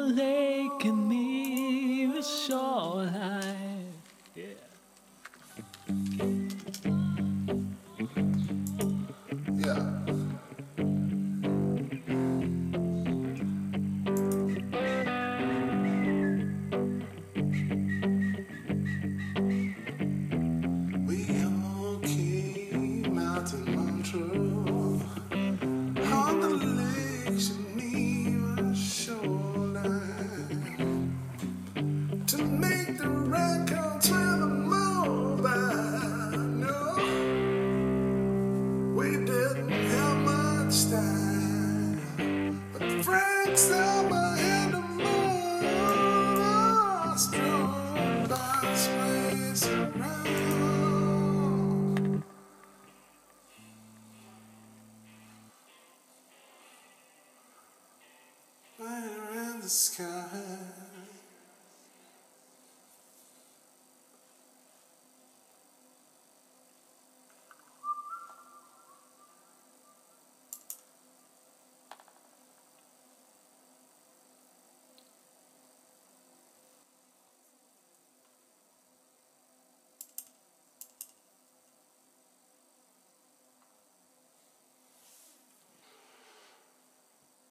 lake and near the shoreline. Yeah. Yeah. We all came out to Montreux on the Lake Geneva shoreline to make the records with a mobile. No, we didn't have much time, but Frank Summer and the moon are strung by space around. Fire in the sky.